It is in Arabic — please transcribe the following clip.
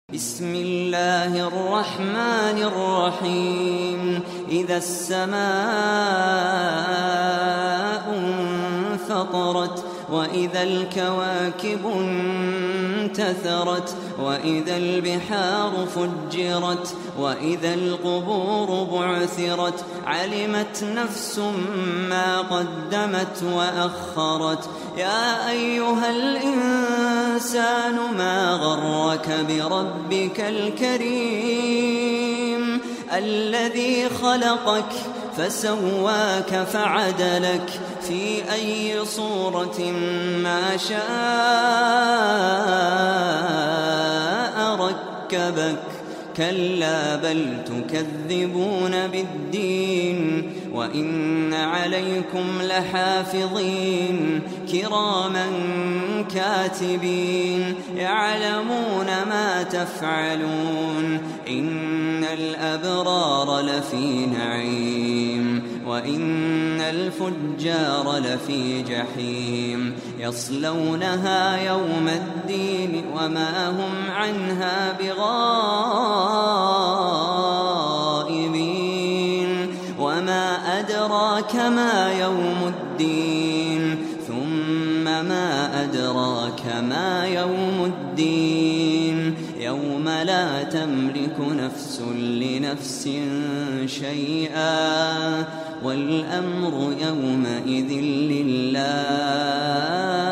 بسم الله الرحمن الرحيم إذا السماء انفطرت وإذا الكواكب انتثرت وإذا البحار فجرت وإذا القبور بعثرت علمت نفس ما قدمت وأخرت يا أيها الإنسان ما غرك بربك الكريم الذي خلقك فسواك فعدلك في أي صورة ما شاء ركبك كلا بل تكذبون بالدين وإن عليكم لحافظين كراما كاتبين يعلمون ما تفعلون إن الأبرار لفي نعيم وإن الفجار لفي جحيم يصلونها يوم الدين وما هم عنها بغائبين وما أدراك ما يوم الدين ثم ما أدراك ما يوم الدين يوم لا تملك نفس لنفس شيئا والأمر يومئذ لله